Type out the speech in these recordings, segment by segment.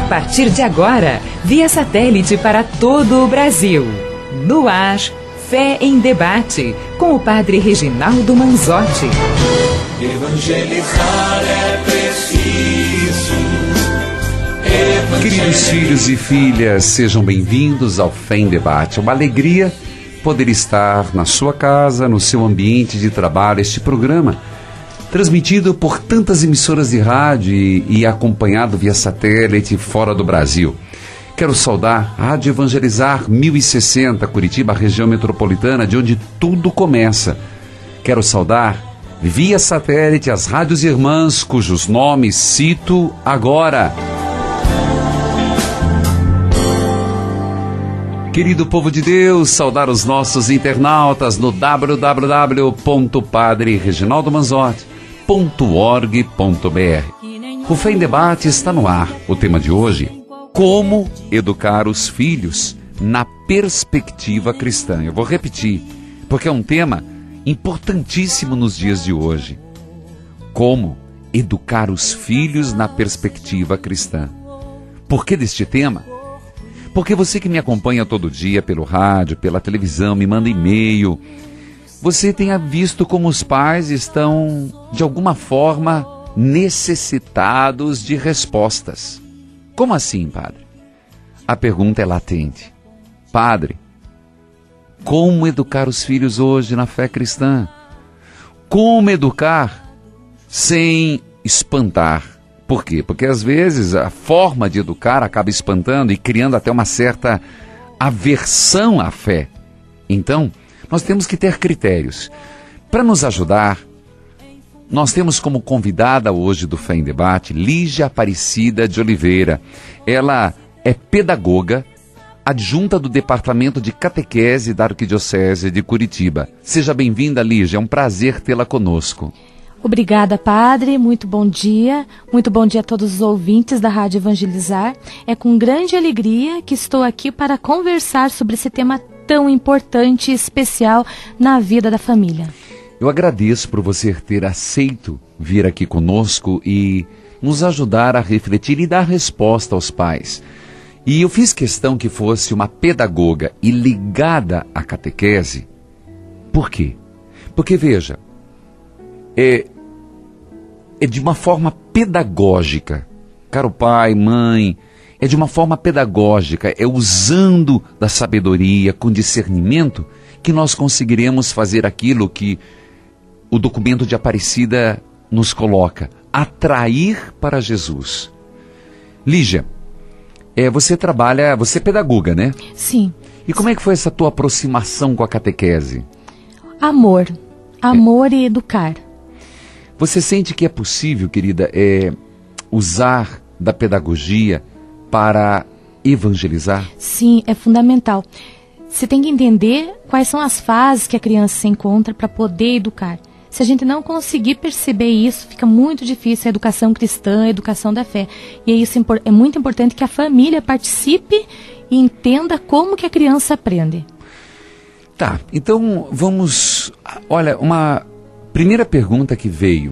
partir de agora, via satélite para todo o Brasil. No ar, Fé em Debate, com o Padre Reginaldo Manzotti. Evangelizar é preciso. Queridos filhos e filhas, sejam bem-vindos ao Fé em Debate. É uma alegria poder estar na sua casa, no seu ambiente de trabalho, este programa transmitido por tantas emissoras de rádio e acompanhado via satélite fora do Brasil. Quero saudar a Rádio Evangelizar 1060, Curitiba, região metropolitana, de onde tudo começa. Quero saudar via satélite as rádios irmãs, cujos nomes cito agora. Querido povo de Deus, saudar os nossos internautas no www.padrereginaldomanzotti.org.br. O Fé em Debate está no ar. O tema de hoje: como educar os filhos na perspectiva cristã. Eu vou repetir, porque é um tema importantíssimo nos dias de hoje. Como educar os filhos na perspectiva cristã. Por que deste tema? Porque você que me acompanha todo dia pelo rádio, pela televisão, me manda e-mail, você tenha visto como os pais estão, de alguma forma, necessitados de respostas. Como assim, padre? A pergunta é latente. Padre, como educar os filhos hoje na fé cristã? Como educar sem espantar? Por quê? Porque às vezes a forma de educar acaba espantando e criando até uma certa aversão à fé. Então, nós temos que ter critérios. Para nos ajudar, nós temos como convidada hoje do Fé em Debate, Lígia Aparecida de Oliveira. Ela é pedagoga, adjunta do Departamento de Catequese da Arquidiocese de Curitiba. Seja bem-vinda, Lígia, é um prazer tê-la conosco. Obrigada, padre, muito bom dia a todos os ouvintes da Rádio Evangelizar. É com grande alegria que estou aqui para conversar sobre esse tema tão importante e especial na vida da família. Eu agradeço por você ter aceito vir aqui conosco e nos ajudar a refletir e dar resposta aos pais. E eu fiz questão que fosse uma pedagoga e ligada à catequese. Por quê? Porque, veja, é de uma forma pedagógica, caro pai, mãe, é de uma forma pedagógica, é usando da sabedoria, com discernimento, que nós conseguiremos fazer aquilo que o documento de Aparecida nos coloca, atrair para Jesus. Lígia, você é pedagoga, né? Sim. E como é que foi essa tua aproximação com a catequese? Amor e educar. Você sente que é possível, querida, usar da pedagogia para evangelizar? Sim, é fundamental. Você tem que entender quais são as fases que a criança se encontra para poder educar. Se a gente não conseguir perceber isso, fica muito difícil a educação cristã, a educação da fé. E é muito importante que a família participe e entenda como que a criança aprende. Tá, então vamos... Olha, uma primeira pergunta que veio.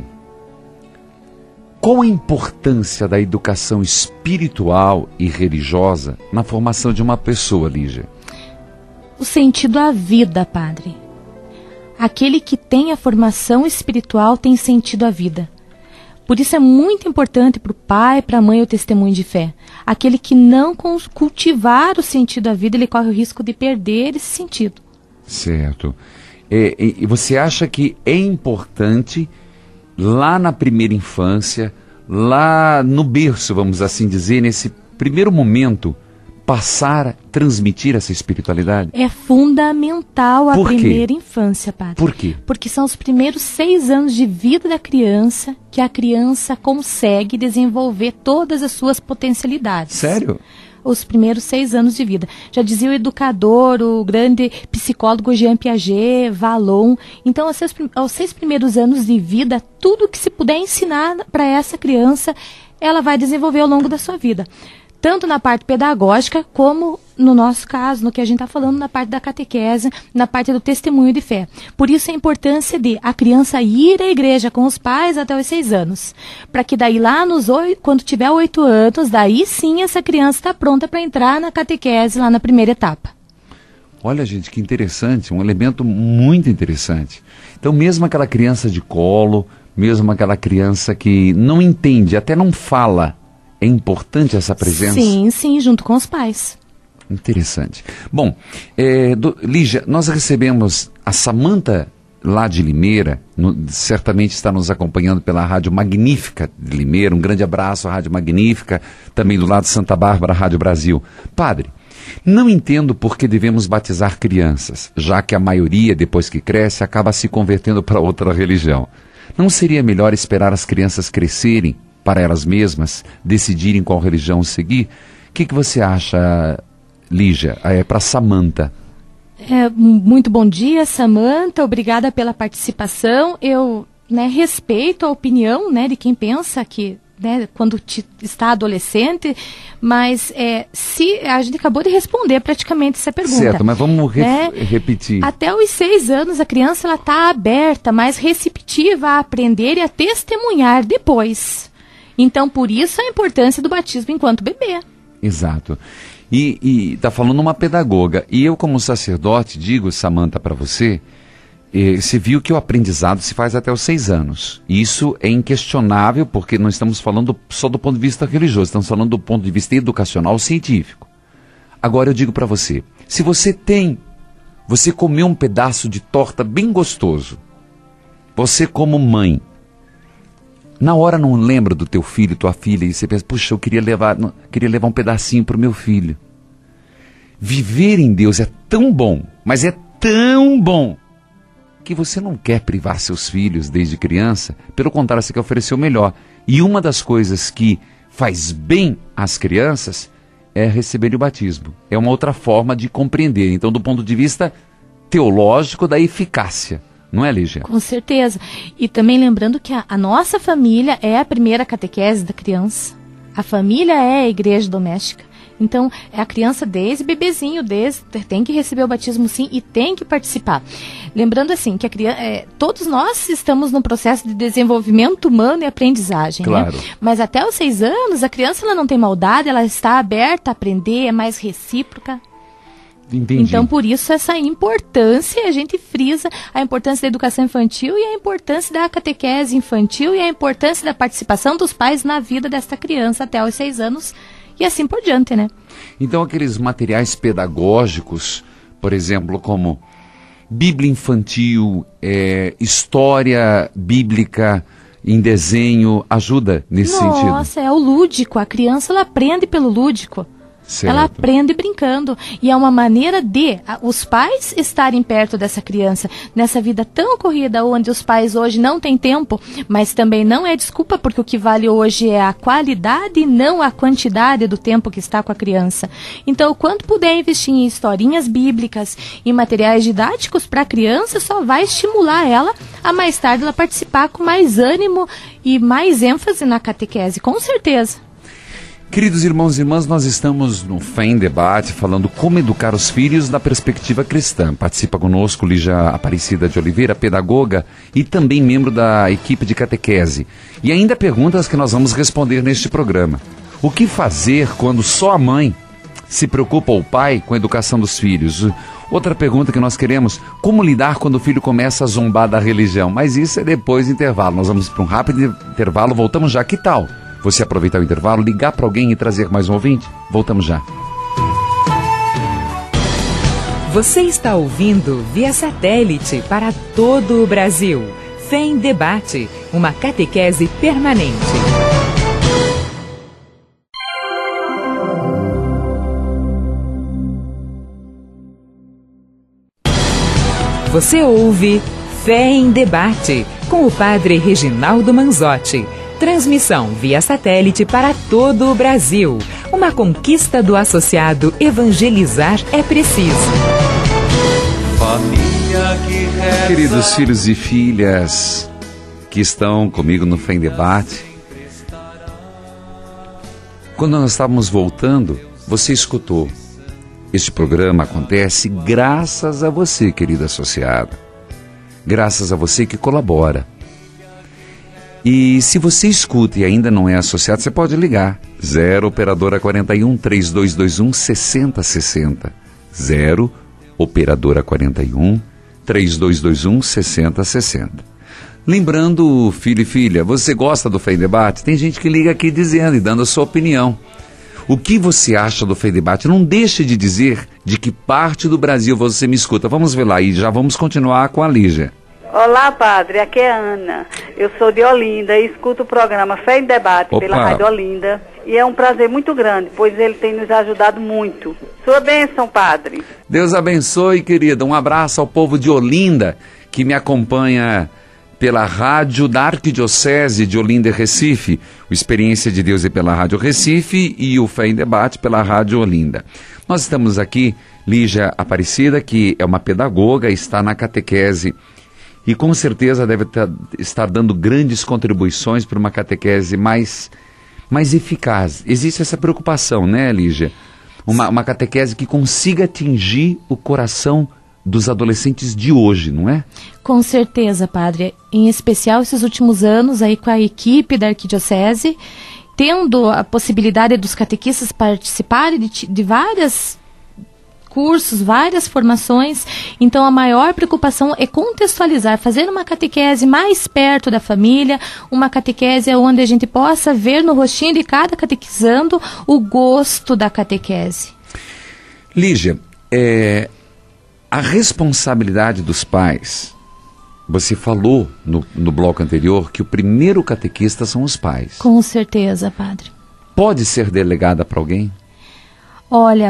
Qual a importância da educação espiritual e religiosa na formação de uma pessoa, Lígia? O sentido à vida, padre. Aquele que tem a formação espiritual tem sentido à vida. Por isso é muito importante para o pai, para a mãe, o testemunho de fé. Aquele que não cultivar o sentido à vida, ele corre o risco de perder esse sentido. Certo. E você acha que é importante, lá na primeira infância, lá no berço, vamos assim dizer, nesse primeiro momento, passar a transmitir essa espiritualidade? É fundamental a primeira infância, padre. Por quê? Porque são os primeiros 6 anos de vida da criança que a criança consegue desenvolver todas as suas potencialidades. Sério? Os primeiros 6 anos de vida. Já dizia o educador, o grande psicólogo Jean Piaget, Vallon. Então, aos 6 primeiros anos de vida, tudo que se puder ensinar para essa criança, ela vai desenvolver ao longo da sua vida. tanto na parte pedagógica, como no nosso caso, no que a gente está falando, na parte da catequese, na parte do testemunho de fé. Por isso a importância de a criança ir à igreja com os pais até os 6 anos, para que daí lá quando tiver 8 anos, daí sim essa criança está pronta para entrar na catequese lá na primeira etapa. Olha, gente, que interessante, um elemento muito interessante. Então, mesmo aquela criança de colo, mesmo aquela criança que não entende, até não fala, é importante essa presença? Sim, junto com os pais. Interessante. Bom, Lígia, nós recebemos a Samanta lá de Limeira, certamente está nos acompanhando pela Rádio Magnífica de Limeira, um grande abraço à Rádio Magnífica, também do lado de Santa Bárbara, Rádio Brasil. Padre, não entendo por que devemos batizar crianças, já que a maioria, depois que cresce, acaba se convertendo para outra religião. Não seria melhor esperar as crianças crescerem para elas mesmas, decidirem qual religião seguir? O que você acha, Lígia? É para Samanta. Muito bom dia, Samanta. Obrigada pela participação. Eu respeito a opinião de quem pensa que quando está adolescente, mas se a gente acabou de responder praticamente essa pergunta. Certo, mas vamos repetir. Até os 6 anos, a criança está aberta, mais receptiva a aprender e a testemunhar depois. Então, por isso, a importância do batismo enquanto bebê. Exato. E está falando uma pedagoga. E eu, como sacerdote, digo, Samanta, para você, você viu que o aprendizado se faz até os 6 anos. Isso é inquestionável, porque não estamos falando só do ponto de vista religioso, estamos falando do ponto de vista educacional científico. Agora eu digo para você, se você comeu um pedaço de torta bem gostoso, você como mãe, na hora não lembra do teu filho, tua filha, e você pensa, puxa, eu queria levar um pedacinho para o meu filho. Viver em Deus é tão bom, mas é tão bom, que você não quer privar seus filhos desde criança, pelo contrário, você quer oferecer o melhor. E uma das coisas que faz bem às crianças é receber o batismo. É uma outra forma de compreender. Então, do ponto de vista teológico, da eficácia. Não é, Lígia? Com certeza. E também lembrando que a nossa família é a primeira catequese da criança. A família é a igreja doméstica. Então, a criança desde bebezinho, tem que receber o batismo sim e tem que participar. Lembrando assim, que todos nós estamos num processo de desenvolvimento humano e aprendizagem. Claro. Né? Mas até os 6 anos, a criança ela não tem maldade, ela está aberta a aprender, é mais recíproca. Entendi. Então, por isso, essa importância, a gente frisa a importância da educação infantil e a importância da catequese infantil e a importância da participação dos pais na vida desta criança até os 6 anos e assim por diante, né? Então, aqueles materiais pedagógicos, por exemplo, como Bíblia infantil, história bíblica em desenho, ajuda nesse sentido? Nossa, é o lúdico. A criança, ela aprende pelo lúdico. Certo. Ela aprende brincando. E é uma maneira de os pais estarem perto dessa criança. Nessa vida tão corrida, onde os pais hoje não têm tempo, mas também não é desculpa, porque o que vale hoje é a qualidade e não a quantidade do tempo que está com a criança. Então, quando puder investir em historinhas bíblicas, em materiais didáticos para a criança, só vai estimular ela a mais tarde ela participar com mais ânimo e mais ênfase na catequese, com certeza. Queridos irmãos e irmãs, nós estamos no Fé em Debate, falando como educar os filhos da perspectiva cristã. Participa conosco Lígia Aparecida de Oliveira, pedagoga e também membro da equipe de catequese. E ainda perguntas que nós vamos responder neste programa. O que fazer quando só a mãe se preocupa, ou o pai, com a educação dos filhos? Outra pergunta que nós queremos, como lidar quando o filho começa a zombar da religião? Mas isso é depois do intervalo. Nós vamos para um rápido intervalo, voltamos já. Que tal você aproveitar o intervalo, ligar para alguém e trazer mais um ouvinte? Voltamos já. Você está ouvindo via satélite para todo o Brasil. Fé em Debate, uma catequese permanente. Você ouve Fé em Debate, com o padre Reginaldo Manzotti. Transmissão via satélite para todo o Brasil. Uma conquista do associado Evangelizar é Preciso. Queridos filhos e filhas que estão comigo no Fé em Debate, Quando nós estávamos voltando, você escutou. Este programa acontece graças a você, querida associada. Graças a você que colabora. E se você escuta e ainda não é associado, você pode ligar. 0 Operadora 41 3221 6060. 0 Operadora 41 3221 6060. Lembrando, filho e filha, você gosta do Fé em Debate? Tem gente que liga aqui dizendo e dando a sua opinião. O que você acha do Fé em Debate? Não deixe de dizer de que parte do Brasil você me escuta. Vamos ver lá e já vamos continuar com a Lígia. Olá, padre, aqui é a Ana. Eu sou de Olinda e escuto o programa Fé em Debate pela Rádio Olinda. E é um prazer muito grande, pois ele tem nos ajudado muito. Sua bênção, padre. Deus abençoe, querida. Um abraço ao povo de Olinda, que me acompanha pela rádio da Arquidiocese de Olinda e Recife. O Experiência de Deus é pela Rádio Recife e o Fé em Debate pela Rádio Olinda. Nós estamos aqui, Lígia Aparecida, que é uma pedagoga, está na catequese e com certeza deve estar dando grandes contribuições para uma catequese mais eficaz. Existe essa preocupação, né, Lígia? Uma catequese que consiga atingir o coração dos adolescentes de hoje, não é? Com certeza, padre. Em especial esses últimos anos aí com a equipe da Arquidiocese, tendo a possibilidade dos catequistas participarem de vários cursos, várias formações. Então a maior preocupação é contextualizar, fazer uma catequese mais perto da família, uma catequese onde a gente possa ver no rostinho de cada catequizando o gosto da catequese. Lígia, a responsabilidade dos pais, você falou no bloco anterior que o primeiro catequista são os pais. Com certeza, padre. Pode ser delegada para alguém? Olha,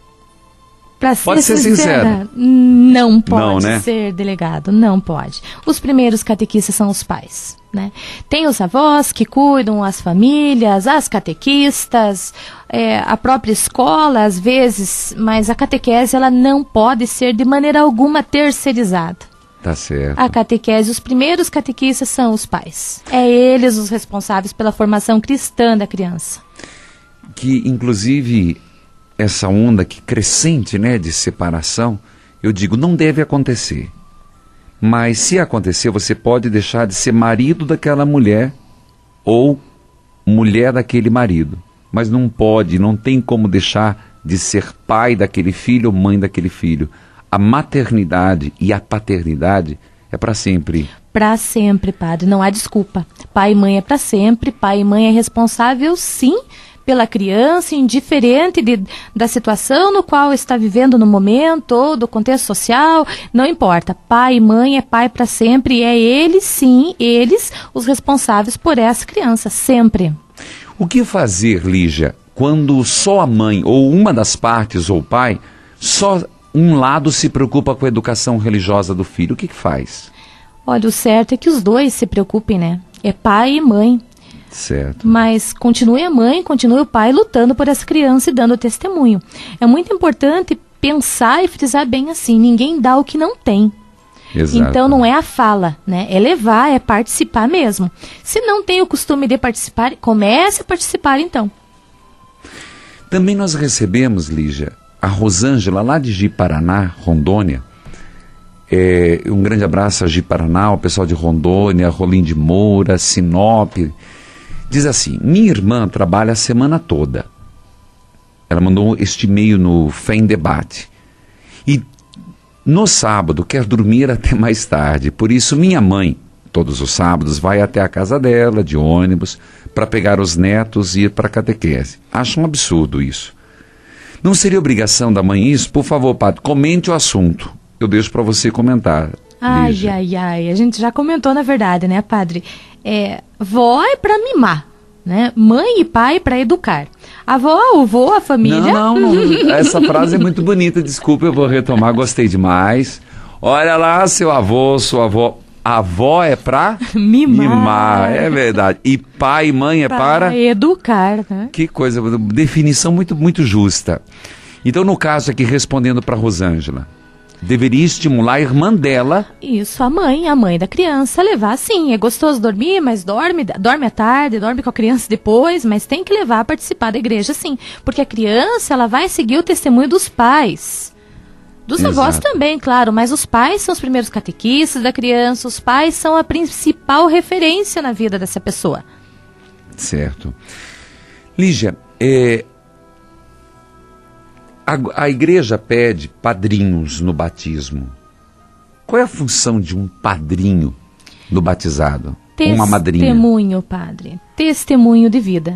pode ser sincera, não pode ser delegado, não pode. Os primeiros catequistas são os pais, né? Tem os avós que cuidam, as famílias, as catequistas, a própria escola às vezes, mas a catequese ela não pode ser de maneira alguma terceirizada. Tá certo. A catequese, os primeiros catequistas são os pais. É eles os responsáveis pela formação cristã da criança. Que inclusive essa onda que crescente, né, de separação, eu digo, não deve acontecer. Mas se acontecer, você pode deixar de ser marido daquela mulher ou mulher daquele marido. Mas não pode, não tem como deixar de ser pai daquele filho ou mãe daquele filho. A maternidade e a paternidade é para sempre. Para sempre, padre, não há desculpa. Pai e mãe é para sempre, pai e mãe é responsável, sim, pela criança, indiferente da situação no qual está vivendo no momento, ou do contexto social, não importa. Pai e mãe é pai para sempre e é eles, sim, eles, os responsáveis por essa criança, sempre. O que fazer, Lígia, quando só a mãe, ou uma das partes, ou o pai, só um lado se preocupa com a educação religiosa do filho? O que faz? Olha, o certo é que os dois se preocupem, né? É pai e mãe. Certo. Mas continue a mãe, continue o pai lutando por essa criança e dando testemunho. É muito importante pensar e frisar bem assim, ninguém dá o que não tem. Exato. Então não é a fala, né? É levar, é participar mesmo. Se não tem o costume de participar, comece a participar então. Também nós recebemos, Lígia, a Rosângela lá de Ji-Paraná, Rondônia. Um grande abraço a Ji-Paraná, o pessoal de Rondônia, Rolim de Moura, Sinop. Diz assim, minha irmã trabalha a semana toda. Ela mandou este e-mail no Fé em Debate. E no sábado quer dormir até mais tarde. Por isso minha mãe, todos os sábados, vai até a casa dela, de ônibus, para pegar os netos e ir para a catequese. Acho um absurdo isso. Não seria obrigação da mãe isso? Por favor, padre, comente o assunto. Eu deixo para você comentar. Ai, a gente já comentou na verdade, né, padre? Vó é para mimar, né? Mãe e pai para educar. A avó, o vô, a família... Não, essa frase é muito bonita, desculpa, eu vou retomar, gostei demais. Olha lá, seu avô, sua avó... A avó é para mimar, é verdade. E pai e mãe é para educar, né? Que coisa, definição muito, muito justa. Então, no caso aqui, respondendo para Rosângela, deveria estimular a irmã dela. Isso, a mãe da criança, levar sim. É gostoso dormir, mas dorme à tarde, dorme com a criança depois, mas tem que levar a participar da igreja sim. Porque a criança, ela vai seguir o testemunho dos pais. Dos avós também, claro, mas os pais são os primeiros catequistas da criança, os pais são a principal referência na vida dessa pessoa. Certo. Lígia, a igreja pede padrinhos no batismo. Qual é a função de um padrinho no batizado? Uma madrinha? Testemunho, padre. Testemunho de vida.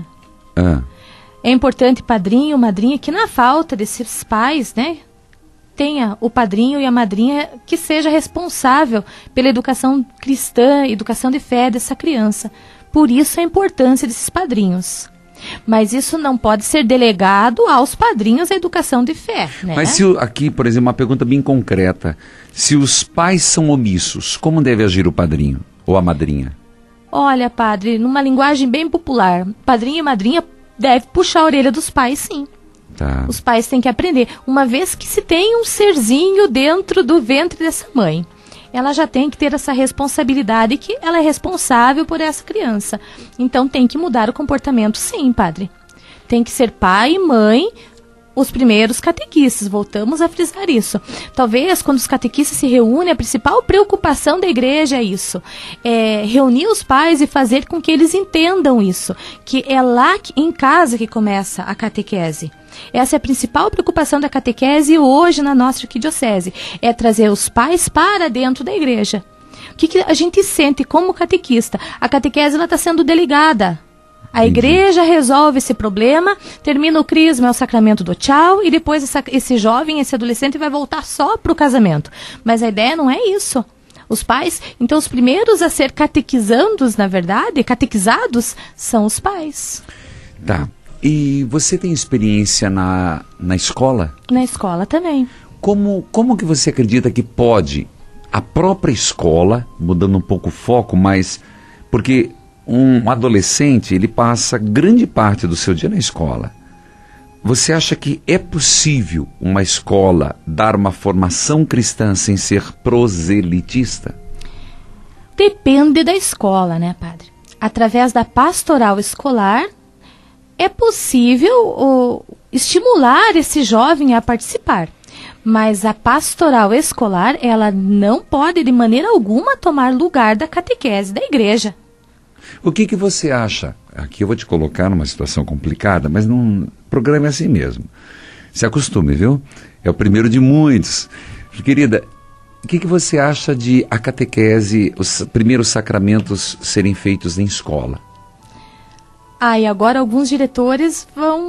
É importante padrinho, madrinha, que na falta desses pais, né, tenha o padrinho e a madrinha que seja responsável pela educação cristã, educação de fé dessa criança. Por isso a importância desses padrinhos. Mas isso não pode ser delegado aos padrinhos da educação de fé, né? Mas aqui, por exemplo, uma pergunta bem concreta. Se os pais são omissos, como deve agir o padrinho ou a madrinha? Olha, padre, numa linguagem bem popular, padrinho e madrinha deve puxar a orelha dos pais, sim. Tá. Os pais têm que aprender. Uma vez que se tem um serzinho dentro do ventre dessa mãe, ela já tem que ter essa responsabilidade que ela é responsável por essa criança. Então tem que mudar o comportamento, sim, padre. Tem que ser pai e mãe os primeiros catequistas. Voltamos a frisar isso. Talvez quando os catequistas se reúnem, a principal preocupação da igreja é isso. É reunir os pais e fazer com que eles entendam isso. Que é lá em casa que começa a catequese. Essa é a principal preocupação da catequese hoje na nossa arquidiocese. É trazer os pais para dentro da igreja. O que a gente sente como catequista? A catequese está sendo delegada. A igreja resolve esse problema, termina o crisma, é o sacramento do tchau, e depois esse jovem, esse adolescente vai voltar só para o casamento. Mas a ideia não é isso. Os pais, então os primeiros a ser catequizados, na verdade, catequizados, são os pais. Tá. E você tem experiência na escola? Na escola também. Como que você acredita que pode a própria escola, mudando um pouco o foco, mas porque um adolescente, ele passa grande parte do seu dia na escola. Você acha que é possível uma escola dar uma formação cristã sem ser proselitista? Depende da escola, né, padre? Através da pastoral escolar, é possível estimular esse jovem a participar. Mas a pastoral escolar, ela não pode de maneira alguma tomar lugar da catequese da igreja. O que você acha? Aqui eu vou te colocar numa situação complicada, mas o programa é assim mesmo. Se acostume, viu? É o primeiro de muitos. Querida, o que você acha de a catequese, os primeiros sacramentos serem feitos em escola? E agora alguns diretores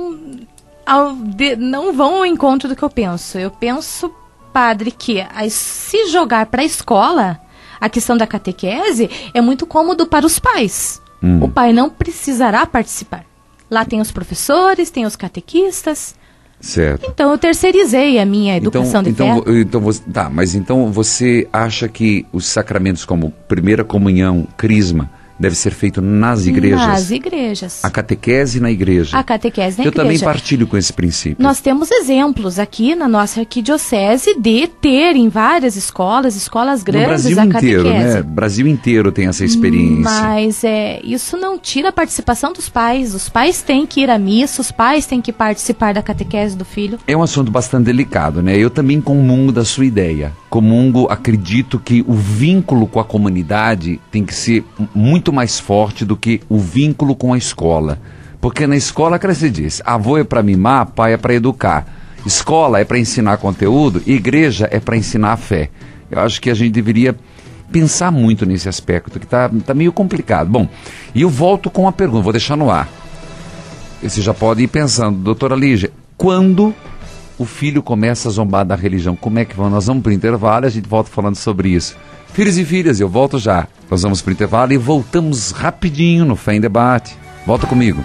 não vão ao encontro do que eu penso. Eu penso, padre, que se jogar para a escola, a questão da catequese é muito cômodo para os pais. O pai não precisará participar. Lá tem os professores, tem os catequistas. Certo. Então eu terceirizei a minha educação de fé. Mas então você acha que os sacramentos como primeira comunhão, crisma, deve ser feito nas igrejas? Nas igrejas. A catequese na igreja. A catequese na igreja. Eu também partilho com esse princípio. Nós temos exemplos aqui na nossa arquidiocese de ter em várias escolas grandes, no Brasil a inteiro, catequese. né? O Brasil inteiro tem essa experiência. Mas isso não tira a participação dos pais. Os pais têm que ir à missa, os pais têm que participar da catequese do filho. É um assunto bastante delicado, né? Eu também comungo da sua ideia. Acredito que o vínculo com a comunidade tem que ser muito mais forte do que o vínculo com a escola. Porque na escola, como você diz, avô é para mimar, pai é para educar. Escola é para ensinar conteúdo, igreja é para ensinar a fé. Eu acho que a gente deveria pensar muito nesse aspecto, que tá meio complicado. Bom, e eu volto com uma pergunta, vou deixar no ar. Você já pode ir pensando, doutora Lígia, quando o filho começa a zombar da religião, como é que vamos? Nós vamos para o intervalo e a gente volta falando sobre isso. Filhos e filhas, eu volto já. Nós vamos para o intervalo e voltamos rapidinho no Fé em Debate. Volta comigo.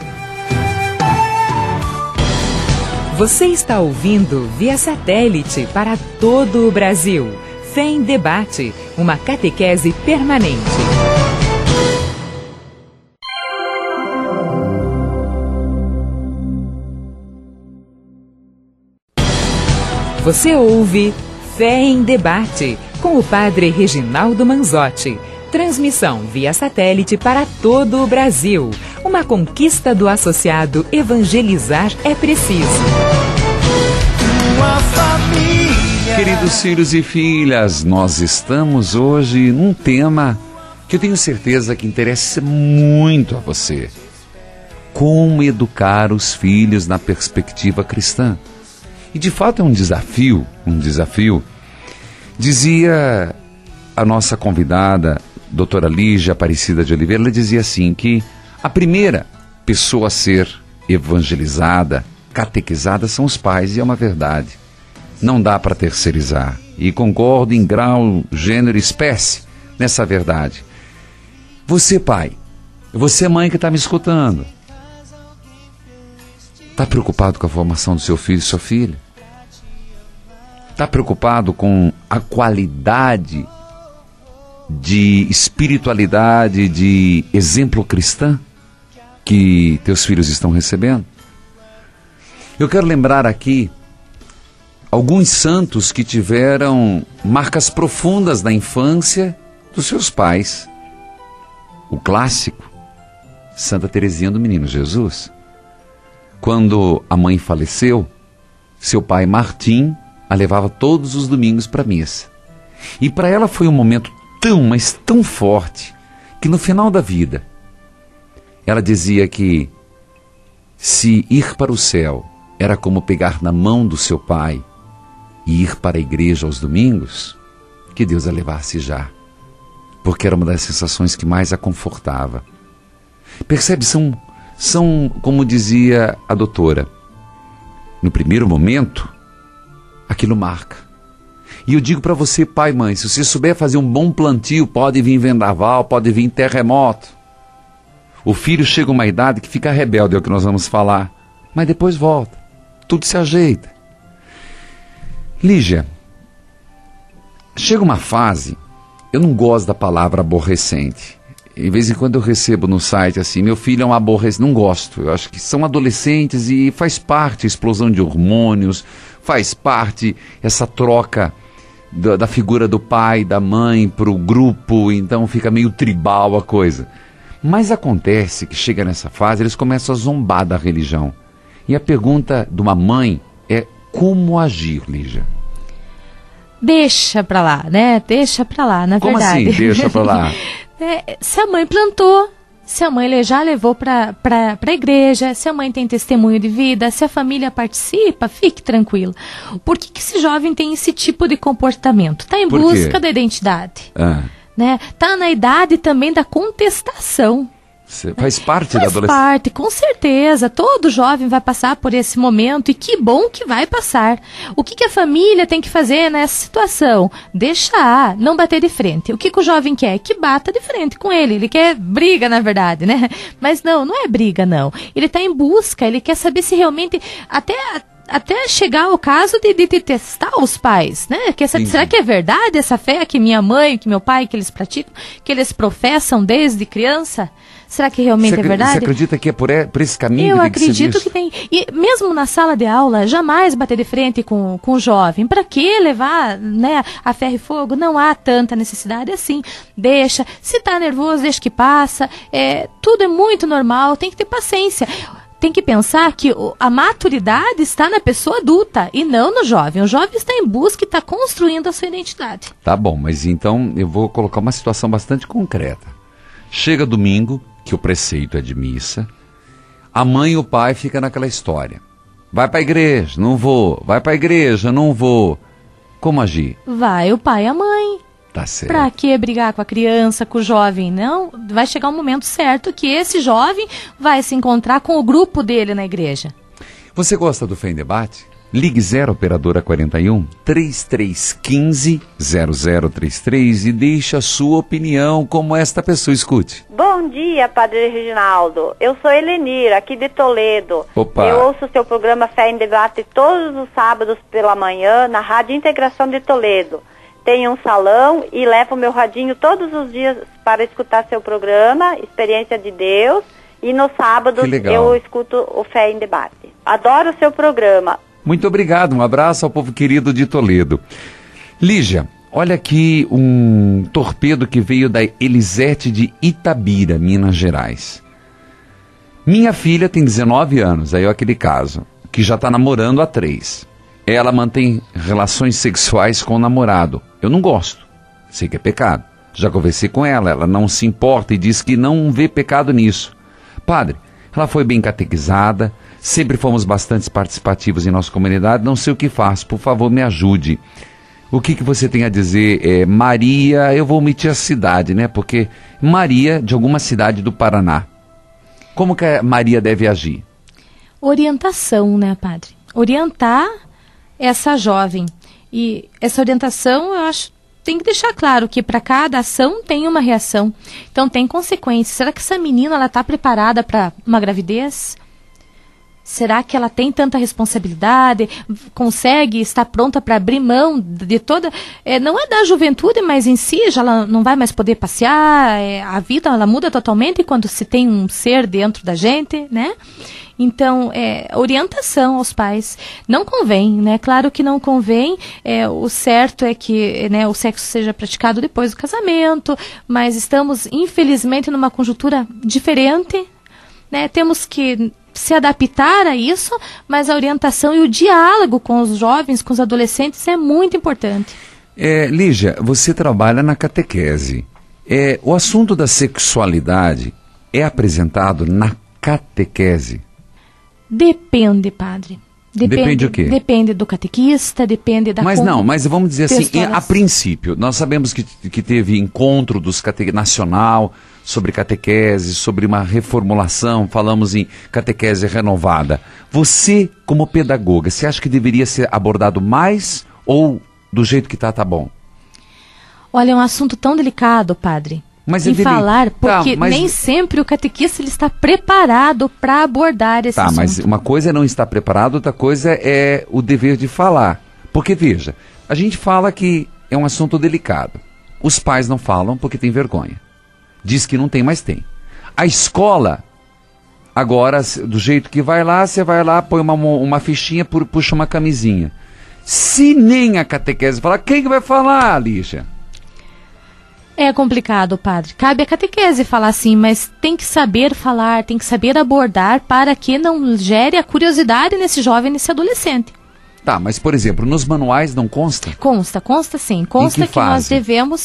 Você está ouvindo via satélite para todo o Brasil. Fé em Debate, uma catequese permanente. Você ouve Fé em Debate, com o Padre Reginaldo Manzotti. Transmissão via satélite para todo o Brasil. Uma conquista do associado Evangelizar é Preciso. Queridos filhos e filhas, nós estamos hoje num tema que eu tenho certeza que interessa muito a você. Como educar os filhos na perspectiva cristã. E de fato é um desafio. Dizia a nossa convidada, doutora Lígia Aparecida de Oliveira, ela dizia assim, que a primeira pessoa a ser evangelizada, catequizada, são os pais, e é uma verdade. Não dá para terceirizar. E concordo em grau, gênero e espécie nessa verdade. Você, pai, você, mãe que está me escutando, está preocupado com a formação do seu filho e sua filha? Está preocupado com a qualidade de espiritualidade, de exemplo cristã que teus filhos estão recebendo? Eu quero lembrar aqui alguns santos que tiveram marcas profundas na infância dos seus pais. O clássico, Santa Teresinha do Menino Jesus. Quando a mãe faleceu, seu pai Martim a levava todos os domingos para a missa. E para ela foi um momento mas tão forte, que no final da vida, ela dizia que se ir para o céu era como pegar na mão do seu pai e ir para a igreja aos domingos, que Deus a levasse já, porque era uma das sensações que mais a confortava. Percebe, são, como dizia a doutora, no primeiro momento, aquilo marca. E eu digo para você, pai e mãe, se você souber fazer um bom plantio, pode vir vendaval, pode vir terremoto. O filho chega a uma idade que fica rebelde, é o que nós vamos falar, mas depois volta, tudo se ajeita. Lígia, chega uma fase, eu não gosto da palavra aborrecente. De vez em quando eu recebo no site assim, meu filho é um aborrecente, não gosto. Eu acho que são adolescentes e faz parte a explosão de hormônios, faz parte essa troca da figura do pai, da mãe para o grupo, então fica meio tribal a coisa. Mas acontece que chega nessa fase, eles começam a zombar da religião. E a pergunta de uma mãe é como agir, Lígia? Deixa pra lá, né? Deixa pra lá, na como verdade. Como assim, deixa pra lá? Se a mãe plantou, se a mãe já levou para a igreja, se a mãe tem testemunho de vida, se a família participa, fique tranquilo. Por que esse jovem tem esse tipo de comportamento? Está em busca da identidade. Né? Está na idade também da contestação. Faz parte da adolescência? Faz parte, com certeza. Todo jovem vai passar por esse momento e que bom que vai passar. O que a família tem que fazer nessa situação? Deixar, não bater de frente. O que o jovem quer? Que bata de frente com ele. Ele quer briga, na verdade, né? Mas não é briga, não. Ele está em busca, ele quer saber se realmente... Até chegar ao caso de testar os pais, né? Será que é verdade essa fé que minha mãe, que meu pai, que eles praticam, que eles professam desde criança? Será que realmente é verdade? Você acredita que é por esse caminho? Eu acredito que tem. E mesmo na sala de aula, jamais bater de frente com o jovem. Para que levar, né, a ferro e fogo? Não há tanta necessidade assim. Deixa. Se está nervoso, deixa que passa. Tudo é muito normal, tem que ter paciência. Tem que pensar que a maturidade está na pessoa adulta e não no jovem. O jovem está em busca e está construindo a sua identidade. Tá bom, mas então eu vou colocar uma situação bastante concreta. Chega domingo, que o preceito é de missa, a mãe e o pai ficam naquela história. Vai para a igreja, não vou. Vai para a igreja, não vou. Como agir? Vai o pai e a mãe. Tá certo. Pra que brigar com a criança, com o jovem? Não, vai chegar um momento certo que esse jovem vai se encontrar com o grupo dele na igreja. Você gosta do Fé em Debate? Ligue 0 operadora 41 3315 0033 e deixe a sua opinião como esta pessoa. Escute. Bom dia, Padre Reginaldo. Eu sou Helenira, aqui de Toledo. Opa. Eu ouço o seu programa Fé em Debate todos os sábados pela manhã na Rádio Integração de Toledo. Tenho um salão e levo meu radinho todos os dias para escutar seu programa, Experiência de Deus, e no sábado eu escuto o Fé em Debate. Adoro o seu programa. Muito obrigado, um abraço ao povo querido de Toledo. Lígia, olha aqui um torpedo que veio da Elisete de Itabira, Minas Gerais. Minha filha tem 19 anos, aí é aquele caso, que já está namorando há 3. Ela mantém relações sexuais com o namorado. Eu não gosto, sei que é pecado. Já conversei com ela, ela não se importa e diz que não vê pecado nisso. Padre, ela foi bem catequizada, sempre fomos bastante participativos em nossa comunidade, não sei o que faço, por favor me ajude. O que você tem a dizer? Maria, eu vou omitir a cidade, né? Porque Maria, de alguma cidade do Paraná. Como que a Maria deve agir? Orientação, né, padre? Orientar essa jovem. E essa orientação, eu acho, tem que deixar claro que para cada ação tem uma reação. Então tem consequências. Será que essa menina está preparada para uma gravidez? Será que ela tem tanta responsabilidade? Consegue estar pronta para abrir mão de toda... não é da juventude, mas em si já ela não vai mais poder passear. A vida ela muda totalmente quando se tem um ser dentro da gente, né? Então, orientação aos pais. Não convém, né? Claro que não convém. O certo é que, né, o sexo seja praticado depois do casamento, mas estamos, infelizmente, numa conjuntura diferente, né? Temos que se adaptar a isso, mas a orientação e o diálogo com os jovens, com os adolescentes é muito importante. Lígia, você trabalha na catequese. O assunto da sexualidade é apresentado na catequese? Depende, padre. Depende o quê? Depende do catequista, depende da... Mas vamos dizer assim, a princípio, nós sabemos que teve encontro dos nacional sobre catequese, sobre uma reformulação, falamos em catequese renovada. Você, como pedagoga, você acha que deveria ser abordado mais ou do jeito que tá bom? Olha, é um assunto tão delicado, padre. Falar, porque nem sempre o catequista ele está preparado para abordar esse assunto. Mas uma coisa é não estar preparado, outra coisa é o dever de falar. Porque, veja, a gente fala que é um assunto delicado. Os pais não falam porque tem vergonha. Diz que não tem, mas tem. A escola, agora, do jeito que vai lá, você vai lá, põe uma fichinha, puxa uma camisinha. Se nem a catequese falar, quem que vai falar, Lígia? É complicado, padre. Cabe a catequese falar assim, mas tem que saber falar, tem que saber abordar para que não gere a curiosidade nesse jovem, nesse adolescente. Tá, mas por exemplo, nos manuais não consta? Consta sim. Consta que nós devemos,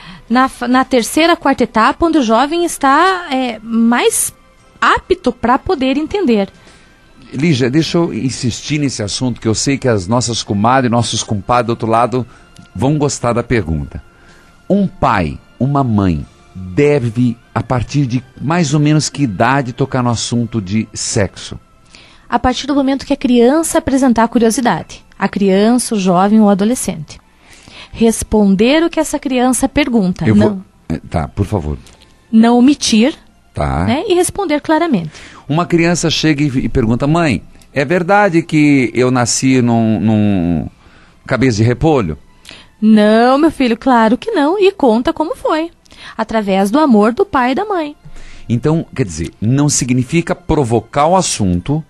na terceira, quarta etapa, onde o jovem está mais apto para poder entender. Lígia, deixa eu insistir nesse assunto, que eu sei que as nossas comadres, nossos compadres do outro lado vão gostar da pergunta. Um pai, uma mãe, deve, a partir de mais ou menos que idade, tocar no assunto de sexo? A partir do momento que a criança apresentar curiosidade. A criança, o jovem ou o adolescente. Responder o que essa criança pergunta. Tá, por favor. Não omitir, tá, né, e responder claramente. Uma criança chega e pergunta, mãe, é verdade que eu nasci num cabeça de repolho? Não, meu filho, claro que não. E conta como foi. Através do amor do pai e da mãe. Então, quer dizer, não significa provocar o assunto,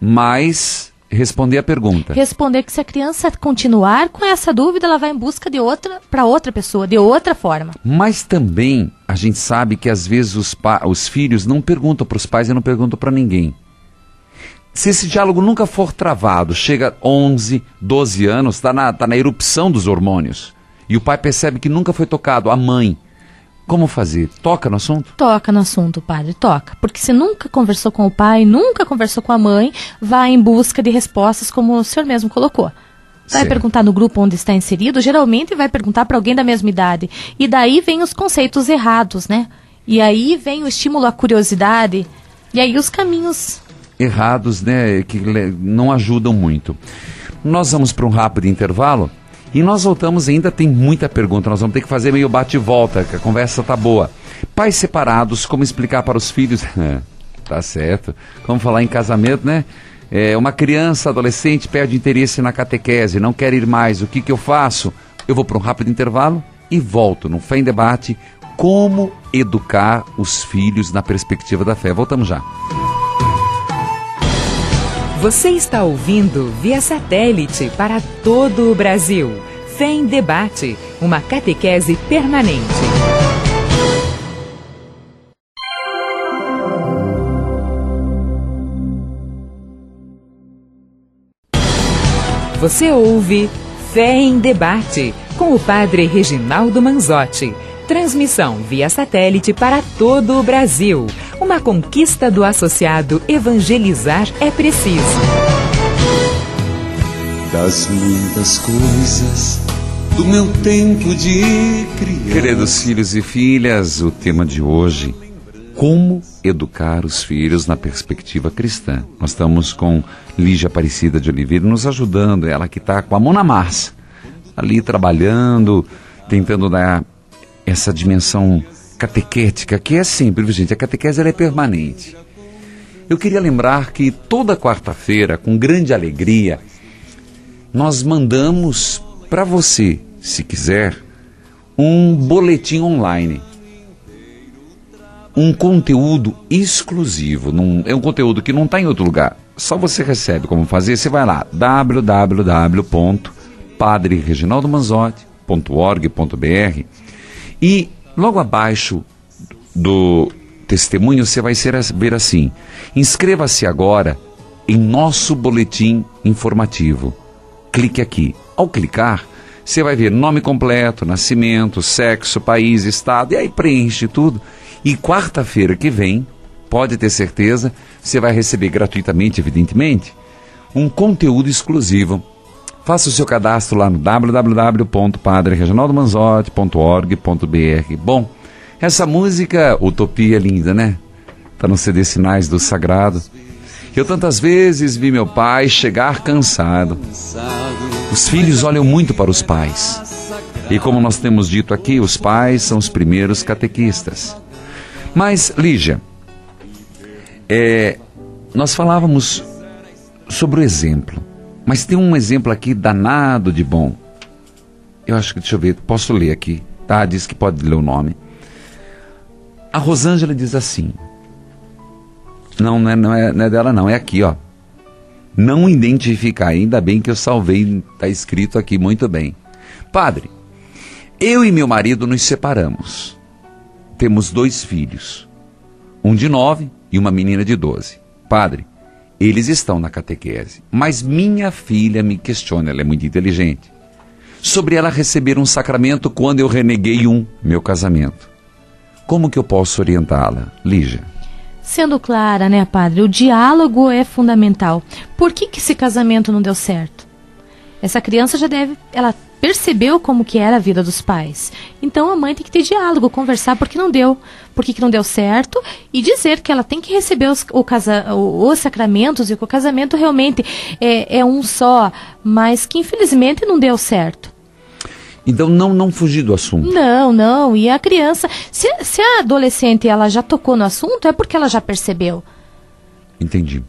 mas responder a pergunta. Responder que se a criança continuar com essa dúvida, ela vai em busca de para outra pessoa, de outra forma. Mas também a gente sabe que às vezes os filhos não perguntam para os pais e não perguntam para ninguém. Se esse diálogo nunca for travado, chega 11, 12 anos, está na erupção dos hormônios, e o pai percebe que nunca foi tocado, a mãe, como fazer? Toca no assunto? Toca no assunto, padre, toca. Porque se nunca conversou com o pai, nunca conversou com a mãe, vai em busca de respostas, como o senhor mesmo colocou. Vai perguntar no grupo onde está inserido, geralmente vai perguntar para alguém da mesma idade. E daí vem os conceitos errados, né? E aí vem o estímulo à curiosidade, e aí os caminhos errados, né, que não ajudam muito. Nós vamos para um rápido intervalo e nós voltamos, ainda tem muita pergunta, nós vamos ter que fazer meio bate e volta, que a conversa tá boa. Pais separados, como explicar para os filhos? Tá certo. Como falar em casamento, né? Uma criança, adolescente, perde interesse na catequese, não quer ir mais, o que eu faço? Eu vou para um rápido intervalo e volto no Fé em Debate, como educar os filhos na perspectiva da fé. Voltamos já. Você está ouvindo via satélite para todo o Brasil. Fé em Debate, uma catequese permanente. Você ouve Fé em Debate, com o Padre Reginaldo Manzotti. Transmissão via satélite para todo o Brasil. Uma conquista do associado Evangelizar é Preciso. Das muitas coisas do meu tempo de criança. Queridos filhos e filhas, o tema de hoje: como educar os filhos na perspectiva cristã. Nós estamos com Lígia Aparecida de Oliveira nos ajudando, ela que está com a mão na massa, ali trabalhando, tentando dar essa dimensão catequética, que é sempre, viu, gente? A catequese ela é permanente. Eu queria lembrar que toda quarta-feira, com grande alegria, nós mandamos para você, se quiser, um boletim online. Um conteúdo exclusivo. É um conteúdo que não está em outro lugar. Só você recebe. Como fazer? Você vai lá, www.padrereginaldomanzotti.org.br, e logo abaixo do testemunho você vai ver assim: inscreva-se agora em nosso boletim informativo. Clique aqui. Ao clicar, você vai ver nome completo, nascimento, sexo, país, estado, e aí preenche tudo. E quarta-feira que vem, pode ter certeza, você vai receber gratuitamente, evidentemente, um conteúdo exclusivo. Faça o seu cadastro lá no www.padrereginaldomanzotti.org.br. Bom, essa música, Utopia, é linda, né? Está no CD Sinais do Sagrado. Eu tantas vezes vi meu pai chegar cansado. Os filhos olham muito para os pais. E como nós temos dito aqui, os pais são os primeiros catequistas. Mas, Lígia, nós falávamos sobre o exemplo, mas tem um exemplo aqui danado de bom. Eu acho que, deixa eu ver, posso ler aqui, tá? Diz que pode ler o nome. A Rosângela diz assim, não é dela não, é aqui, ó. Não identificar, ainda bem que eu salvei, tá escrito aqui muito bem. Padre, eu e meu marido nos separamos. Temos 2 filhos, um de 9 e uma menina de 12. Padre, eles estão na catequese, mas minha filha me questiona, ela é muito inteligente, sobre ela receber um sacramento quando eu reneguei meu casamento. Como que eu posso orientá-la, Lígia? Sendo clara, né, padre, o diálogo é fundamental. Por que esse casamento não deu certo? Essa criança ela percebeu como que era a vida dos pais. Então a mãe tem que ter diálogo, conversar por que não deu certo, e dizer que ela tem que receber os sacramentos, e que o casamento realmente é um só, mas que infelizmente não deu certo. Então não fugir do assunto. Não, e a criança, se a adolescente ela já tocou no assunto, é porque ela já percebeu. Entendi.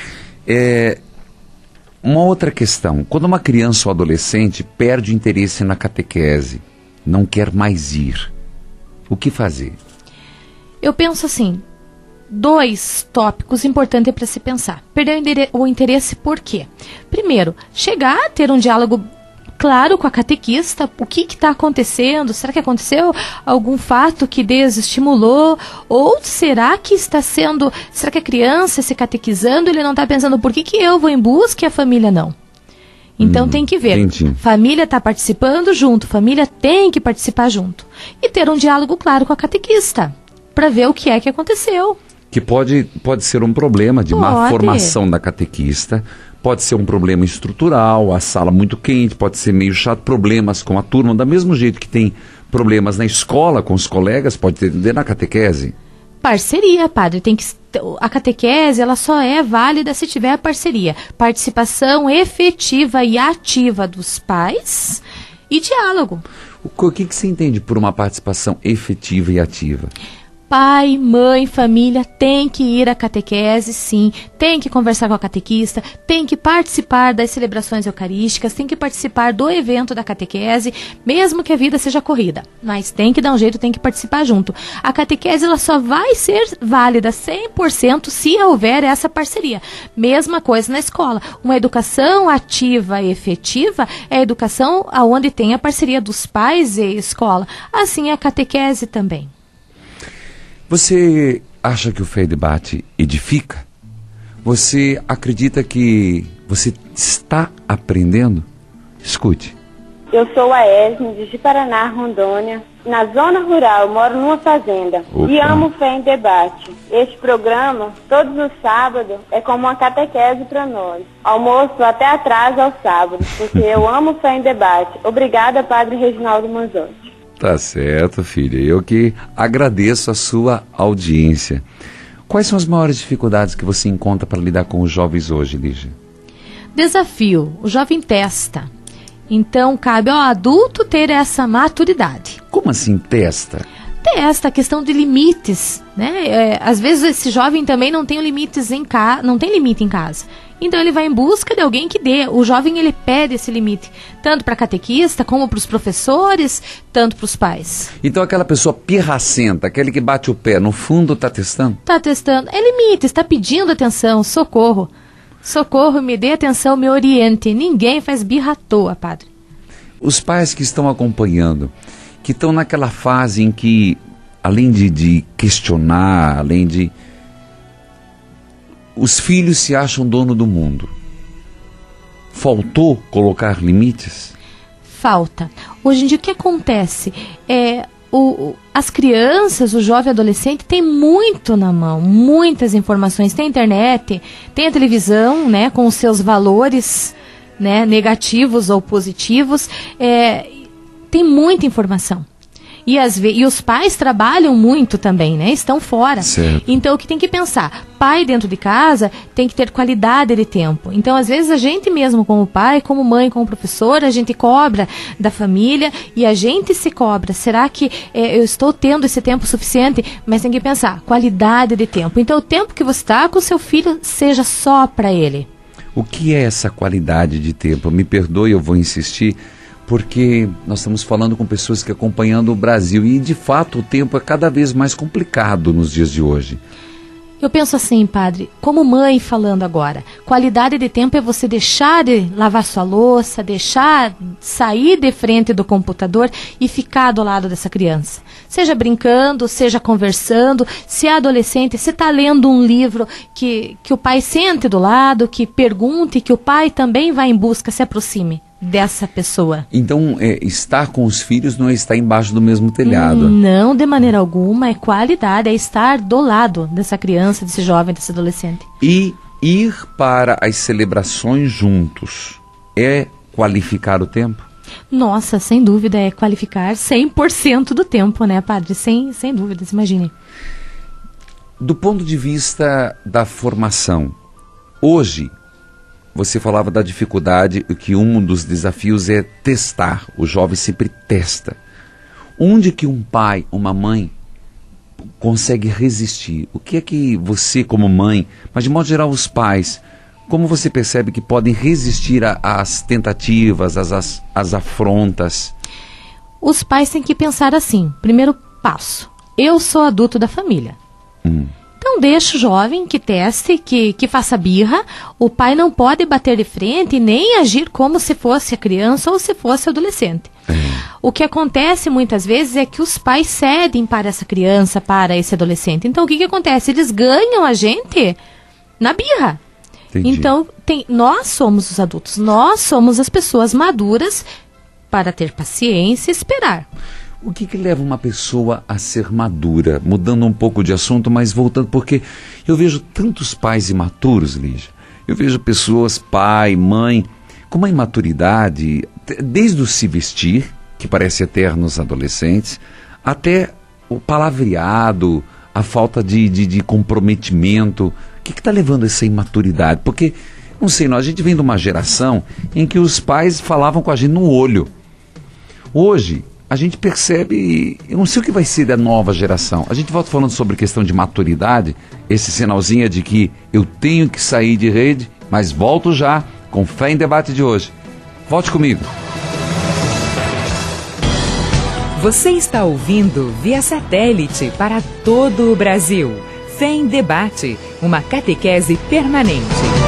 Uma outra questão, quando uma criança ou adolescente perde o interesse na catequese, não quer mais ir, o que fazer? Eu penso assim, 2 tópicos importantes para se pensar. Perder o interesse por quê? Primeiro, chegar a ter um diálogo claro com a catequista, o que está acontecendo, será que aconteceu algum fato que desestimulou, ou será que será que a criança se catequizando, ele não está pensando por que eu vou em busca e a família não? Então tem que ver, entendi. Família está participando junto, família tem que participar junto, e ter um diálogo claro com a catequista, para ver o que é que aconteceu. Que pode ser um problema de má formação da catequista, pode ser um problema estrutural, a sala muito quente, pode ser meio chato, problemas com a turma, do mesmo jeito que tem problemas na escola, com os colegas, pode ter na catequese. Parceria, padre, a catequese ela só é válida se tiver a parceria, participação efetiva e ativa dos pais e diálogo. O que você entende por uma participação efetiva e ativa? Pai, mãe, família tem que ir à catequese, sim, tem que conversar com a catequista, tem que participar das celebrações eucarísticas, tem que participar do evento da catequese, mesmo que a vida seja corrida, mas tem que dar um jeito, tem que participar junto. A catequese ela só vai ser válida 100% se houver essa parceria. Mesma coisa na escola. Uma educação ativa e efetiva é a educação onde tem a parceria dos pais e escola. Assim é a catequese também. Você acha que o Fé e Debate edifica? Você acredita que você está aprendendo? Escute. Eu sou a Esme, de Ji-Paraná, Rondônia. Na zona rural, moro numa fazenda. Opa. E amo Fé em Debate. Este programa, todos os sábados, é como uma catequese para nós. Almoço até atrás aos sábados, porque eu amo Fé em Debate. Obrigada, Padre Reginaldo Manzotti. Tá certo, filha. Eu que agradeço a sua audiência. Quais são as maiores dificuldades que você encontra para lidar com os jovens hoje, Lígia? Desafio. O jovem testa. Então, cabe ao adulto ter essa maturidade. Como assim testa? Testa a questão de limites, né? Às vezes esse jovem também não tem limites não tem limite em casa. Então ele vai em busca de alguém que dê. O jovem ele pede esse limite, tanto para a catequista, como para os professores, tanto para os pais. Então aquela pessoa pirracenta, aquele que bate o pé, no fundo está testando? Está testando. É limite, está pedindo atenção, socorro. Socorro, me dê atenção, me oriente. Ninguém faz birra à toa, padre. Os pais que estão acompanhando, que estão naquela fase em que, além de questionar, além de... Os filhos se acham dono do mundo. Faltou colocar limites? Falta. Hoje em dia o que acontece? As crianças, o jovem adolescente tem muito na mão, muitas informações. Tem a internet, tem a televisão, né, com os seus valores, né, negativos ou positivos. Tem muita informação. E os pais trabalham muito também, né? Estão fora. Certo. Então, o que tem que pensar? Pai dentro de casa tem que ter qualidade de tempo. Então, às vezes, a gente mesmo, como pai, como mãe, como professor, a gente cobra da família e a gente se cobra. Será que eu estou tendo esse tempo suficiente? Mas tem que pensar, qualidade de tempo. Então, o tempo que você está com o seu filho, seja só para ele. O que é essa qualidade de tempo? Me perdoe, eu vou insistir, porque nós estamos falando com pessoas que acompanhando o Brasil e, de fato, o tempo é cada vez mais complicado nos dias de hoje. Eu penso assim, padre, como mãe falando agora, qualidade de tempo é você deixar de lavar sua louça, deixar sair de frente do computador e ficar do lado dessa criança. Seja brincando, seja conversando, se é adolescente, se está lendo um livro que o pai sente do lado, que pergunte, que o pai também vá em busca, se aproxime dessa pessoa. Então, estar com os filhos não é estar embaixo do mesmo telhado. Não, de maneira alguma, é qualidade, é estar do lado dessa criança, desse jovem, desse adolescente. E ir para as celebrações juntos é qualificar o tempo? Nossa, sem dúvida, é qualificar 100% do tempo, né, padre? Sem dúvidas, imagine. Do ponto de vista da formação, hoje, você falava da dificuldade, que um dos desafios é testar. O jovem sempre testa. Onde que um pai, uma mãe, consegue resistir? O que é que você, como mãe, mas de modo geral os pais, como você percebe que podem resistir às tentativas, às afrontas? Os pais têm que pensar assim, primeiro passo, eu sou adulto da família. Então deixa o jovem que teste, que faça birra. O pai não pode bater de frente e nem agir como se fosse a criança ou se fosse adolescente. O que acontece muitas vezes é que os pais cedem para essa criança, para esse adolescente. Então o que acontece? Eles ganham a gente na birra. Entendi. Então nós somos os adultos, nós somos as pessoas maduras para ter paciência e esperar. O que leva uma pessoa a ser madura? Mudando um pouco de assunto, mas voltando, porque eu vejo tantos pais imaturos, Lígia. Eu vejo pessoas, pai, mãe, com uma imaturidade, desde o se vestir, que parece eterno nos adolescentes, até o palavreado, a falta de comprometimento. O que está levando a essa imaturidade? Porque, não sei, a gente vem de uma geração em que os pais falavam com a gente no olho. Hoje, a gente percebe, eu não sei o que vai ser da nova geração. A gente volta falando sobre questão de maturidade, esse sinalzinho é de que eu tenho que sair de rede, mas volto já com Fé em Debate de hoje. Volte comigo. Você está ouvindo via satélite para todo o Brasil. Fé em Debate, uma catequese permanente.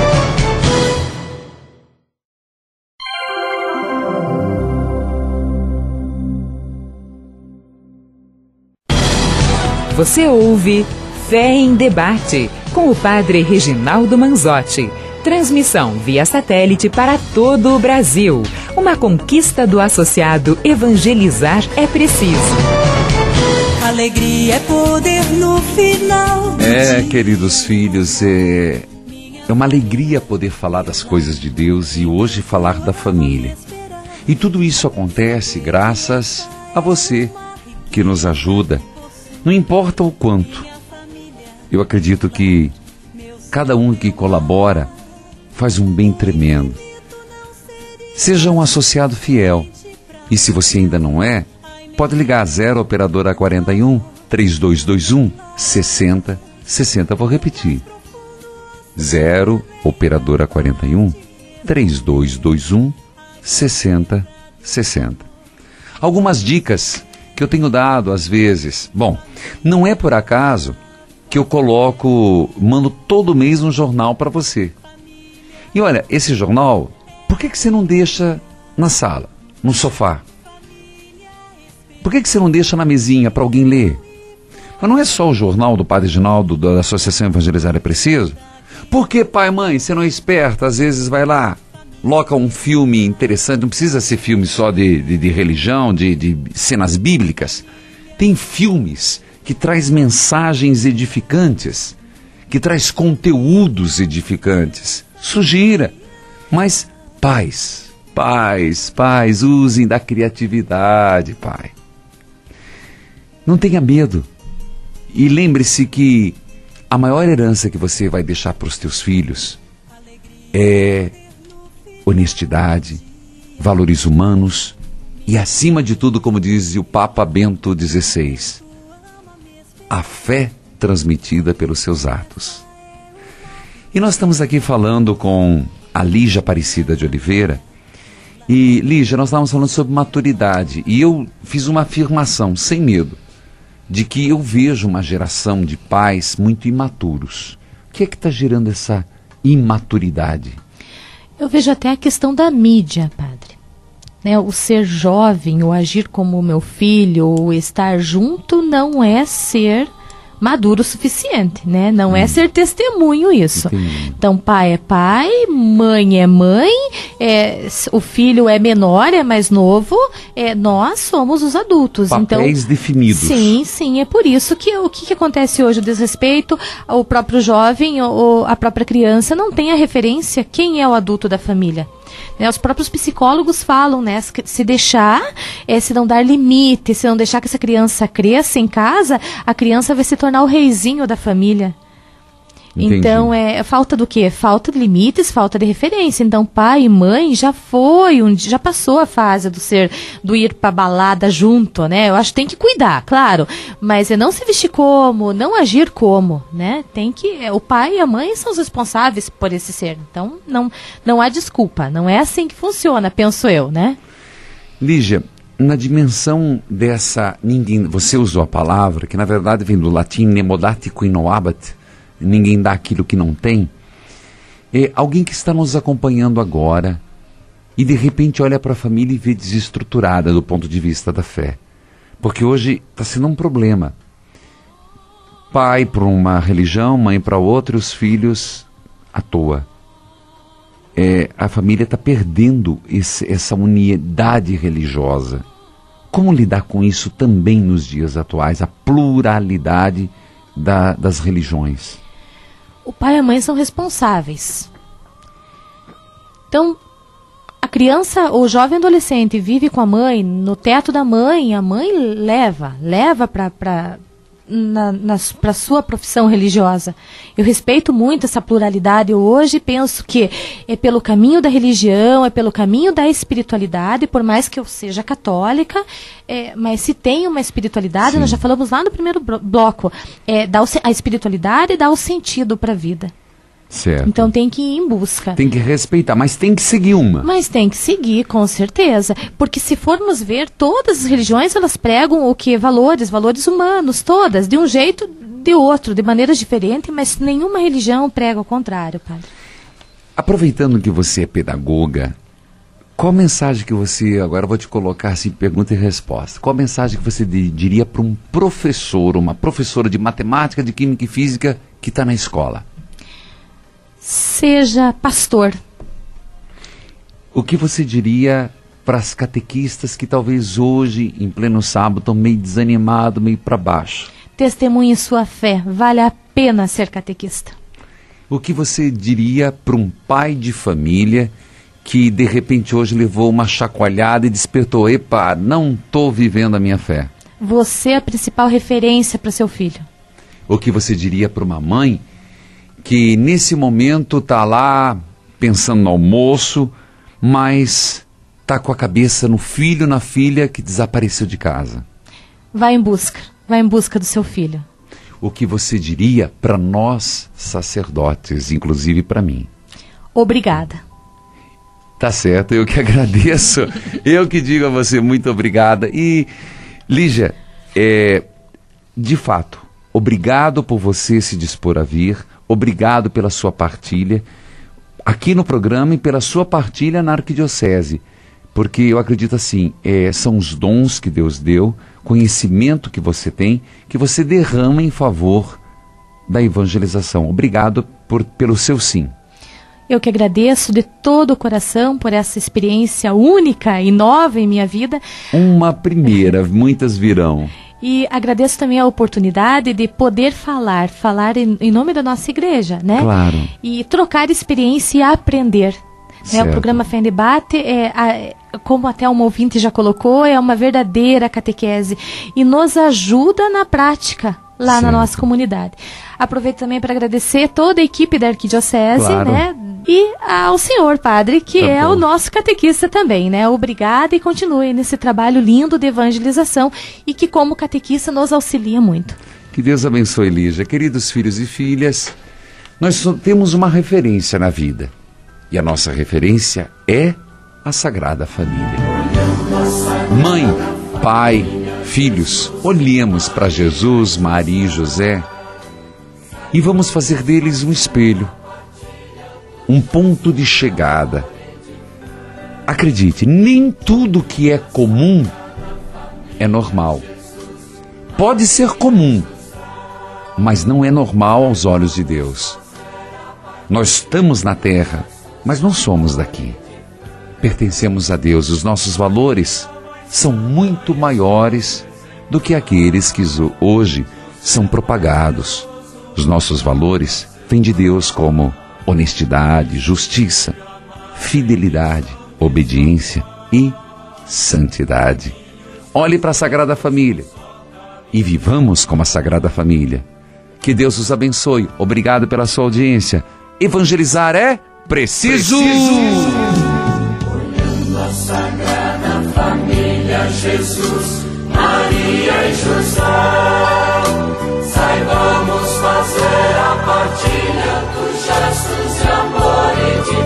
Você ouve Fé em Debate, com o Padre Reginaldo Manzotti. Transmissão via satélite para todo o Brasil. Uma conquista do associado Evangelizar é Preciso. Alegria é poder no final. Queridos filhos, é uma alegria poder falar das coisas de Deus e hoje falar da família. E tudo isso acontece graças a você que nos ajuda. Não importa o quanto. Eu acredito que cada um que colabora faz um bem tremendo. Seja um associado fiel. E se você ainda não é, pode ligar 0 operadora 41 3221 6060. Vou repetir. 0 operadora 41 3221 6060. Algumas dicas que eu tenho dado às vezes. Bom, não é por acaso que eu mando todo mês um jornal para você. E olha, esse jornal, por que você não deixa na sala, no sofá? Por que você não deixa na mesinha para alguém ler? Mas não é só o jornal do Padre Reginaldo, da Associação Evangelizar é Preciso? Por que, pai, mãe, você não é esperto? Às vezes vai lá, coloca um filme interessante, não precisa ser filme só de religião, de cenas bíblicas. Tem filmes que traz mensagens edificantes, que traz conteúdos edificantes. Sugira, mas pais, usem da criatividade, pai. Não tenha medo. E lembre-se que a maior herança que você vai deixar para os teus filhos é honestidade, valores humanos e, acima de tudo, como diz o Papa Bento XVI, a fé transmitida pelos seus atos. E nós estamos aqui falando com a Lígia Aparecida de Oliveira. E, Lígia, nós estávamos falando sobre maturidade. E eu fiz uma afirmação, sem medo, de que eu vejo uma geração de pais muito imaturos. O que é que está gerando essa imaturidade? Eu vejo até a questão da mídia, padre. O ser jovem, o agir como o meu filho, o estar junto, não é ser maduro o suficiente, né? Não é ser testemunho isso. Entendi. Então, pai é pai, mãe é mãe, o filho é menor, é mais novo, nós somos os adultos. Papéis então, definidos. Sim, é por isso que o que acontece hoje, o desrespeito ao próprio jovem, ou a própria criança, não tem a referência quem é o adulto da família. Os próprios psicólogos falam, né, se deixar, se não dar limite, se não deixar que essa criança cresça em casa, a criança vai se tornar o reizinho da família. Entendi. Então, falta do quê? Falta de limites, falta de referência. Então, pai e mãe já passou a fase do ir pra balada junto, né? Eu acho que tem que cuidar, claro, mas não se vestir como, não agir como, né? O pai e a mãe são os responsáveis por esse ser. Então, não há desculpa, não é assim que funciona, penso eu, né? Lígia, na dimensão dessa, você usou a palavra, que na verdade vem do latim nemodati qui non habet, ninguém dá aquilo que não tem. Alguém que está nos acompanhando agora e de repente olha para a família e vê desestruturada do ponto de vista da fé. Porque hoje está sendo um problema. Pai para uma religião, mãe para outra e os filhos à toa. A família está perdendo essa unidade religiosa. Como lidar com isso também nos dias atuais? A pluralidade das religiões. O pai e a mãe são responsáveis. Então, a criança, o jovem adolescente vive com a mãe, no teto da mãe, a mãe leva para para a sua profissão religiosa. Eu respeito muito essa pluralidade. Eu hoje penso que é pelo caminho da religião, é pelo caminho da espiritualidade, por mais que eu seja católica, mas se tem uma espiritualidade, nós já falamos lá no primeiro bloco, a espiritualidade dá o sentido para a vida. Certo. Então tem que ir em busca. Tem que respeitar, mas tem que seguir uma. Mas tem que seguir, com certeza. Porque se formos ver, todas as religiões, elas pregam o quê? Valores humanos, todas, de um jeito, de outro, de maneiras diferentes, mas nenhuma religião prega o contrário, padre. Aproveitando que você é pedagoga, qual mensagem que você, agora eu vou te colocar assim, pergunta e resposta, qual mensagem que você diria para um professor, uma professora de matemática, de química e física que está na escola? Seja pastor. O que você diria para as catequistas que talvez hoje, em pleno sábado, estão meio desanimado, meio para baixo? Testemunhe sua fé. Vale a pena ser catequista. O que você diria para um pai de família que de repente hoje levou uma chacoalhada e despertou: epa, não estou vivendo a minha fé? Você é a principal referência para seu filho. O que você diria para uma mãe que nesse momento está lá pensando no almoço, mas está com a cabeça no filho, na filha que desapareceu de casa? Vai em busca do seu filho. O que você diria para nós sacerdotes, inclusive para mim? Obrigada. Tá certo, eu que agradeço. Eu que digo a você muito obrigada. E, Lígia, de fato, obrigado por você se dispor a vir. Obrigado pela sua partilha aqui no programa e pela sua partilha na Arquidiocese. Porque eu acredito assim, são os dons que Deus deu, conhecimento que você tem, que você derrama em favor da evangelização. Obrigado pelo seu sim. Eu que agradeço de todo o coração por essa experiência única e nova em minha vida. Uma primeira, muitas virão. E agradeço também a oportunidade de poder falar em nome da nossa igreja, né? Claro. E trocar experiência e aprender. Né? O programa Fé em Debate, como até uma ouvinte já colocou, é uma verdadeira catequese e nos ajuda na prática lá na nossa comunidade. Aproveito também para agradecer toda a equipe da Arquidiocese, claro, né? E ao senhor padre, que é o nosso catequista também, né? Obrigada e continue nesse trabalho lindo de evangelização e que como catequista nos auxilia muito. Que Deus abençoe, Lígia. Queridos filhos e filhas, nós temos uma referência na vida. E a nossa referência é a Sagrada Família. Mãe, pai, filhos, olhemos para Jesus, Maria e José e vamos fazer deles um espelho, um ponto de chegada. Acredite, nem tudo que é comum é normal. Pode ser comum, mas não é normal aos olhos de Deus. Nós estamos na terra, mas não somos daqui. Pertencemos a Deus. Os nossos valores são muito maiores do que aqueles que hoje são propagados. Os nossos valores vêm de Deus como honestidade, justiça, fidelidade, obediência e santidade. Olhe para a Sagrada Família e vivamos como a Sagrada Família. Que Deus os abençoe. Obrigado pela sua audiência. Evangelizar é preciso. Olhando a Sagrada Família, Jesus, Maria e José, saibamos fazer a partilha dos gestos de amor e de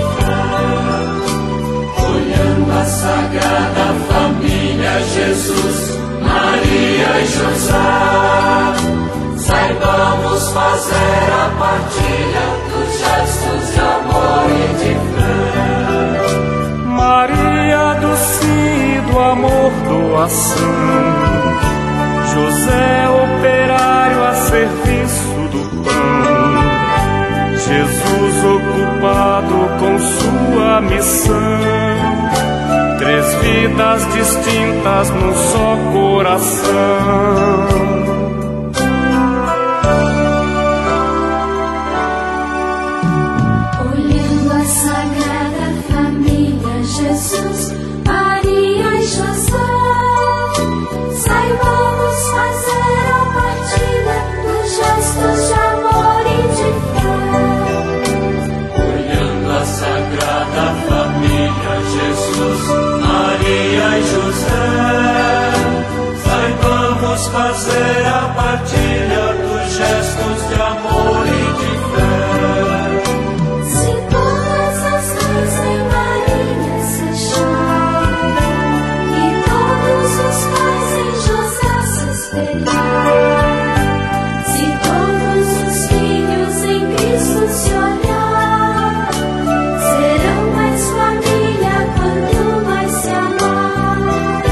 fé. Olhando a Sagrada Família, Jesus, Maria e José, saibamos fazer a partilha dos gestos de amor e de fé. Maria do sim e do amor, doação. José, operário a serviço do pão. Jesus ocupado com sua missão. 3 vidas distintas num só coração. Jesus, Maria e José, saibamos fazer a partilha gestos de amor e de fé. Se todas as mães em Maria se chamam e todos os pais em José se espelham, se todos os filhos em Cristo se olhar, serão mais família quanto mais se amar.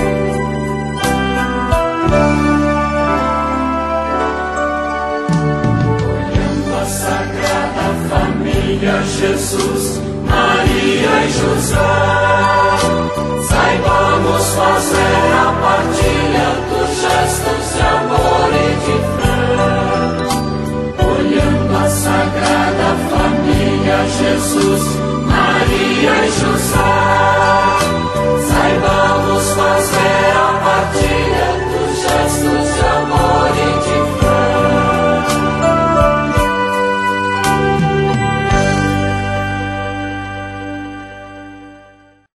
Olhando a Sagrada Família, Jesus, Maria e José, saibamos fazer a partilha dos gestos de amor e de fé. Olhando a Sagrada Família, Jesus,